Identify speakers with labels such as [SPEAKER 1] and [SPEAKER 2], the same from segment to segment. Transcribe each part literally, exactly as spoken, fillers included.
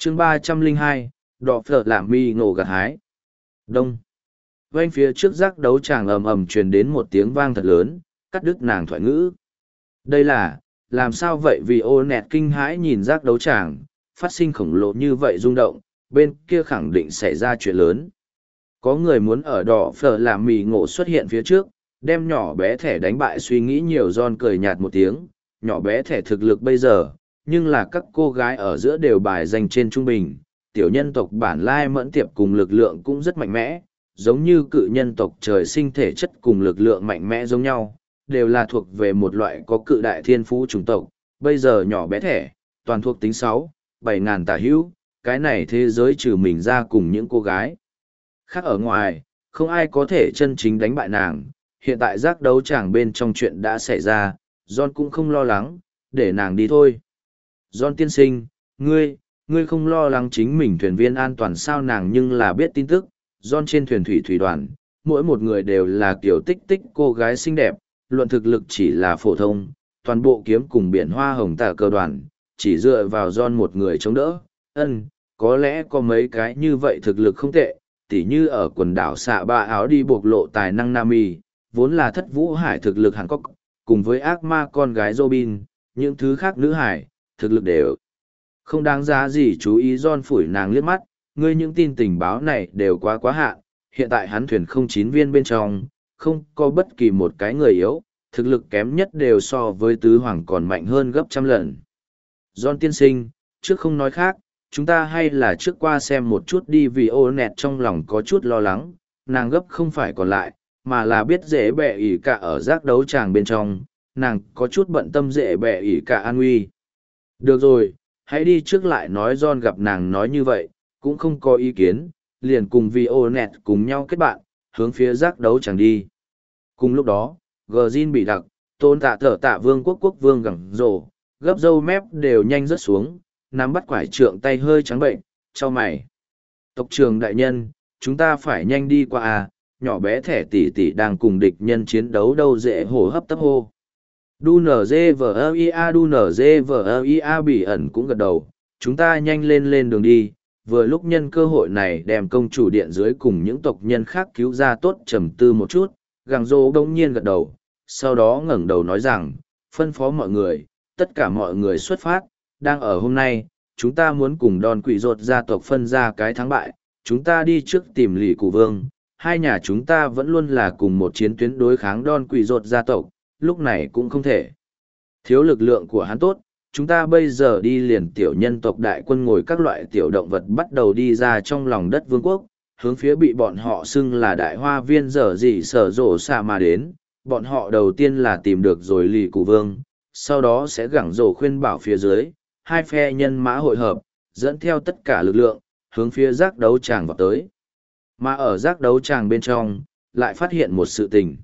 [SPEAKER 1] chương ba trăm lẻ hai, đỏ phở làm mi ngộ gặt hái. Đông. Quanh phía trước giác đấu tràng ầm ầm truyền đến một tiếng vang thật lớn, cắt đứt nàng thoại ngữ. Đây là, làm sao vậy vì ô nẹt kinh hãi nhìn giác đấu tràng, phát sinh khổng lồ như vậy rung động, bên kia khẳng định xảy ra chuyện lớn. Có người muốn ở đỏ phở làm mì ngộ xuất hiện phía trước, đem nhỏ bé thẻ đánh bại suy nghĩ nhiều. John cười nhạt một tiếng, nhỏ bé thẻ thực lực bây giờ, nhưng là các cô gái ở giữa đều bài danh trên trung bình. Tiểu nhân tộc bản lai mẫn tiệp cùng lực lượng cũng rất mạnh mẽ, giống như cự nhân tộc trời sinh thể chất cùng lực lượng mạnh mẽ giống nhau, đều là thuộc về một loại có cự đại thiên phú chủng tộc. Bây giờ nhỏ bé thẻ, toàn thuộc tính sáu, bảy ngàn tả hữu, cái này thế giới trừ mình ra cùng những cô gái khác ở ngoài, không ai có thể chân chính đánh bại nàng. Hiện tại giác đấu tràng bên trong chuyện đã xảy ra, John cũng không lo lắng, để nàng đi thôi. John tiên sinh, ngươi, ngươi không lo lắng chính mình thuyền viên an toàn sao? Nàng nhưng là biết tin tức, John trên thuyền thủy thủy đoàn, mỗi một người đều là kiểu tích tích cô gái xinh đẹp, luận thực lực chỉ là phổ thông, toàn bộ kiếm cùng biển hoa hồng tả cơ đoàn, chỉ dựa vào John một người chống đỡ. Ân, có lẽ có mấy cái như vậy thực lực không tệ, tỉ như ở quần đảo xạ ba áo đi bộc lộ tài năng Nami, vốn là thất vũ hải thực lực Hàn Quốc, cùng với ác ma con gái Robin, những thứ khác nữ hải, thực lực đều không đáng giá gì chú ý. John phủi nàng liếc mắt, ngươi những tin tình báo này đều quá quá hạn, hiện tại hắn thuyền không chín viên bên trong, không có bất kỳ một cái người yếu, thực lực kém nhất đều so với tứ hoàng còn mạnh hơn gấp trăm lần. John tiên sinh, trước không nói khác, chúng ta hay là trước qua xem một chút đi. Vì ô nẹt trong lòng có chút lo lắng, nàng gấp không phải còn lại, mà là biết dễ bẹ ỉ cả ở giác đấu tràng bên trong, nàng có chút bận tâm dễ bẹ ỉ cả an nguy. Được rồi, hãy đi trước lại nói. John gặp nàng nói như vậy, cũng không có ý kiến, liền cùng vì ô nẹt cùng nhau kết bạn, hướng phía giác đấu tràng đi. Cùng lúc đó, Gjin bị đặc, tôn tạ thở tạ vương quốc quốc vương gẳng rổ, gấp râu mép đều nhanh rớt xuống, nắm bắt quải trượng tay hơi trắng bệnh, cho mày. Tộc trưởng đại nhân, chúng ta phải nhanh đi qua à, nhỏ bé thẻ tỷ tỷ đang cùng địch nhân chiến đấu đâu. Dễ hổ hấp tấp hô. Đu nở dê vờ ia đu nở dê vờ ia bị ẩn cũng gật đầu, chúng ta nhanh lên lên đường đi. Vừa lúc nhân cơ hội này đem công chủ điện dưới cùng những tộc nhân khác cứu ra. Tốt trầm tư một chút, gàng rô đông nhiên gật đầu, sau đó ngẩng đầu nói rằng, phân phó mọi người, tất cả mọi người xuất phát. Đang ở hôm nay, chúng ta muốn cùng đòn quỷ rột gia tộc phân ra cái thắng bại, chúng ta đi trước tìm lì cụ vương. Hai nhà chúng ta vẫn luôn là cùng một chiến tuyến đối kháng đòn quỷ rột gia tộc, lúc này cũng không thể thiếu lực lượng của hắn. Tốt, chúng ta bây giờ đi liền. Tiểu nhân tộc đại quân ngồi các loại tiểu động vật bắt đầu đi ra trong lòng đất vương quốc, hướng phía bị bọn họ xưng là đại hoa viên dở dị sở rổ xạ mà đến. Bọn họ đầu tiên là tìm được rồi lì cụ vương, sau đó sẽ gẳng rổ khuyên bảo phía dưới, hai phe nhân mã hội hợp, dẫn theo tất cả lực lượng, hướng phía giác đấu tràng vào tới. Mà ở giác đấu tràng bên trong, lại phát hiện một sự tình.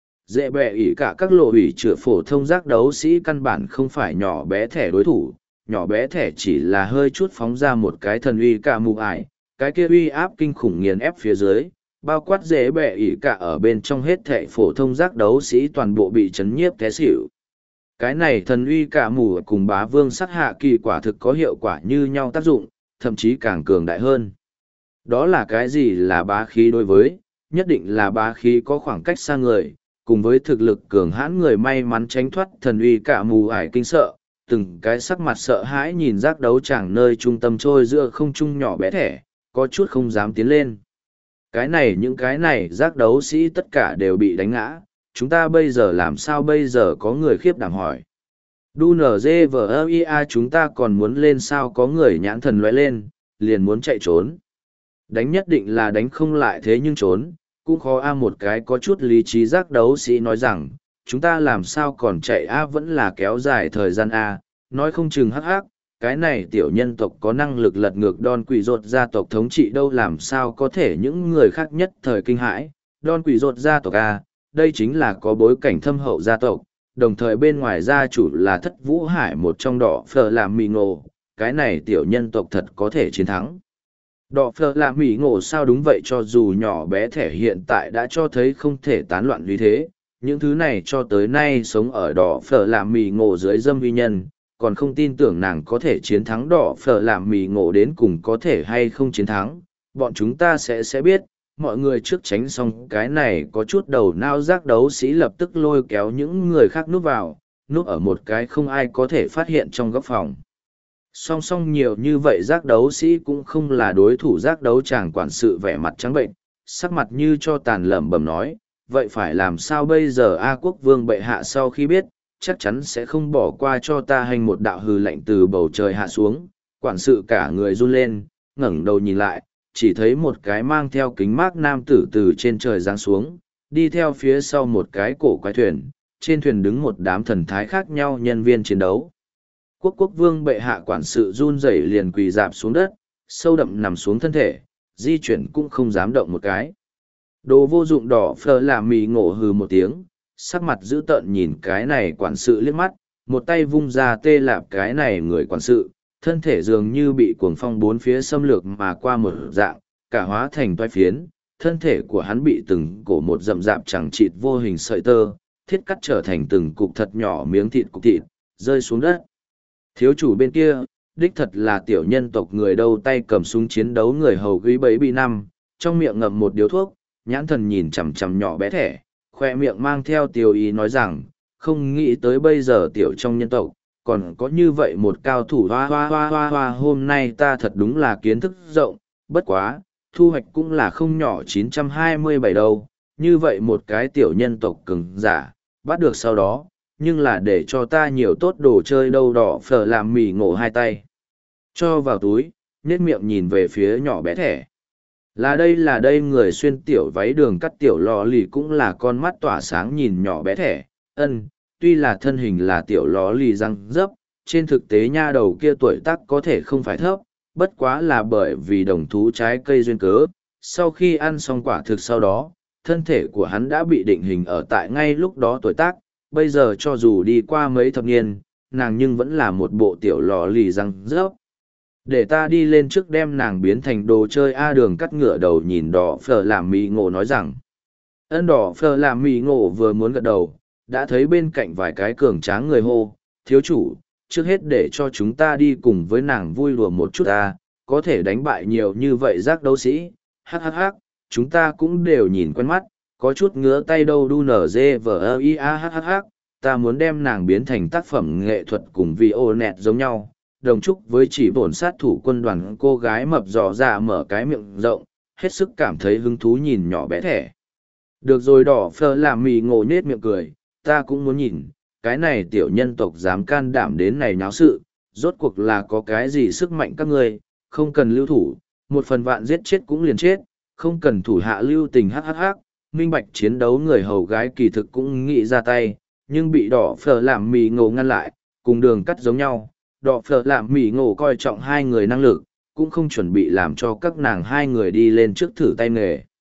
[SPEAKER 1] Dễ bẹ ỉ cả các lộ ủy chữa phổ thông giác đấu sĩ căn bản không phải nhỏ bé thẻ đối thủ, nhỏ bé thẻ chỉ là hơi chút phóng ra một cái thần uy cả mù ải, cái kia uy áp kinh khủng nghiền ép phía dưới, bao quát dễ bẹ ỉ cả ở bên trong hết thẻ phổ thông giác đấu sĩ toàn bộ bị chấn nhiếp té xỉu. Cái này thần uy cả mù cùng bá vương sắc hạ kỳ quả thực có hiệu quả như nhau tác dụng, thậm chí càng cường đại hơn. Đó là cái gì là bá khí? Đối với, nhất định là bá khí có khoảng cách xa người, cùng với thực lực cường hãn người may mắn tránh thoát thần uy cả mù ải kinh sợ, từng cái sắc mặt sợ hãi nhìn giác đấu tràng nơi trung tâm trôi giữa không trung nhỏ bé thẻ, có chút không dám tiến lên. Cái này những cái này giác đấu sĩ tất cả đều bị đánh ngã, chúng ta bây giờ làm sao? Bây giờ có người khiếp đảm hỏi. Đu nở dê vờ ia chúng ta còn muốn lên sao? Có người nhãn thần lóe lên, liền muốn chạy trốn. Đánh nhất định là đánh không lại, thế nhưng trốn cũng khó a. Một cái có chút lý trí giác đấu sĩ nói rằng, chúng ta làm sao còn chạy a, vẫn là kéo dài thời gian a, nói không chừng hắc hắc, cái này tiểu nhân tộc có năng lực lật ngược đòn quỷ rột gia tộc thống trị đâu, làm sao có thể. Những người khác nhất thời kinh hãi, đòn quỷ rột gia tộc a, đây chính là có bối cảnh thâm hậu gia tộc, đồng thời bên ngoài gia chủ là thất vũ hải một trong đỏ phở làm mì ngộ, cái này tiểu nhân tộc thật có thể chiến thắng. Đỏ phở làm mì ngộ sao? Đúng vậy, cho dù nhỏ bé thẻ hiện tại đã cho thấy không thể tán loạn vì thế, những thứ này cho tới nay sống ở đỏ phở làm mì ngộ dưới dâm vi nhân, còn không tin tưởng nàng có thể chiến thắng đỏ phở làm mì ngộ đến cùng có thể hay không chiến thắng, bọn chúng ta sẽ sẽ biết. Mọi người trước tránh xong cái này có chút đầu nao giác đấu sĩ lập tức lôi kéo những người khác núp vào, núp ở một cái không ai có thể phát hiện trong góc phòng. Song song nhiều như vậy giác đấu sĩ cũng không là đối thủ giác đấu chàng quản sự vẻ mặt trắng bệnh, sắc mặt như cho tàn lẩm bẩm nói, vậy phải làm sao bây giờ A quốc vương bệ hạ sau khi biết, chắc chắn sẽ không bỏ qua cho ta hành một đạo hừ lạnh từ bầu trời hạ xuống, quản sự cả người run lên, ngẩng đầu nhìn lại, chỉ thấy một cái mang theo kính mác nam tử từ trên trời giáng xuống, đi theo phía sau một cái cổ quái thuyền, trên thuyền đứng một đám thần thái khác nhau nhân viên chiến đấu. Quốc quốc vương bệ hạ quản sự run rẩy liền quỳ dạp xuống đất, sâu đậm nằm xuống thân thể, di chuyển cũng không dám động một cái. Đồ vô dụng đỏ phờ làm mì ngộ hừ một tiếng, sắc mặt dữ tợn nhìn cái này quản sự liếc mắt, một tay vung ra tê lạp cái này người quản sự, thân thể dường như bị cuồng phong bốn phía xâm lược mà qua một dạng, cả hóa thành toái phiến, thân thể của hắn bị từng cổ một rậm rạp chẳng chịt vô hình sợi tơ, thiết cắt trở thành từng cục thật nhỏ miếng thịt cục thịt, rơi xuống đất. Thiếu chủ bên kia, đích thật là tiểu nhân tộc người đâu tay cầm súng chiến đấu người hầu ghi bấy bị năm, trong miệng ngậm một điếu thuốc, nhãn thần nhìn chằm chằm nhỏ bé thẻ, khoe miệng mang theo tiêu ý nói rằng, không nghĩ tới bây giờ tiểu trong nhân tộc, còn có như vậy một cao thủ hoa hoa hoa hoa hoa hôm nay ta thật đúng là kiến thức rộng, bất quá, thu hoạch cũng là không nhỏ chín trăm hai mươi bảy đâu, như vậy một cái tiểu nhân tộc cứng giả, bắt được sau đó, nhưng là để cho ta nhiều tốt đồ chơi đâu đỏ phở làm mì ngộ hai tay. Cho vào túi, nết miệng nhìn về phía nhỏ bé thẻ. Là đây là đây người xuyên tiểu váy đường cắt tiểu lò lì cũng là con mắt tỏa sáng nhìn nhỏ bé thẻ, ân, tuy là thân hình là tiểu lò lì răng dấp, trên thực tế nha đầu kia tuổi tác có thể không phải thấp, bất quá là bởi vì đồng thú trái cây duyên cớ, sau khi ăn xong quả thực sau đó, thân thể của hắn đã bị định hình ở tại ngay lúc đó tuổi tác, bây giờ cho dù đi qua mấy thập niên, nàng nhưng vẫn là một bộ tiểu lò lì răng rớp. Để ta đi lên trước đem nàng biến thành đồ chơi A đường cắt ngựa đầu nhìn đỏ phở làm mì ngộ nói rằng. Ân đỏ phở làm mì ngộ vừa muốn gật đầu, đã thấy bên cạnh vài cái cường tráng người hô, thiếu chủ, trước hết để cho chúng ta đi cùng với nàng vui đùa một chút ta, có thể đánh bại nhiều như vậy giác đấu sĩ, hắc hắc hắc, chúng ta cũng đều nhìn quen mắt, có chút ngứa tay đâu đu nở dê vờ ơ i a hắc hắc hắc, ta muốn đem nàng biến thành tác phẩm nghệ thuật cùng video nẹt giống nhau, đồng chúc với chỉ bổn sát thủ quân đoàn cô gái mập dò ra mở cái miệng rộng, hết sức cảm thấy hứng thú nhìn nhỏ bé thẻ. Được rồi đỏ phơ làm mì ngộ nết miệng cười, ta cũng muốn nhìn, cái này tiểu nhân tộc dám can đảm đến này náo sự, rốt cuộc là có cái gì sức mạnh các ngươi, không cần lưu thủ, một phần vạn giết chết cũng liền chết, không cần thủ hạ lưu tình hắc hắc hắc, minh bạch chiến đấu người hầu gái kỳ thực cũng nghĩ ra tay, nhưng bị đỏ phở làm mì ngộ ngăn lại, cùng đường cắt giống nhau, đỏ phở làm mì ngộ coi trọng hai người năng lực, cũng không chuẩn bị làm cho các nàng hai người đi lên trước thử tay nghề.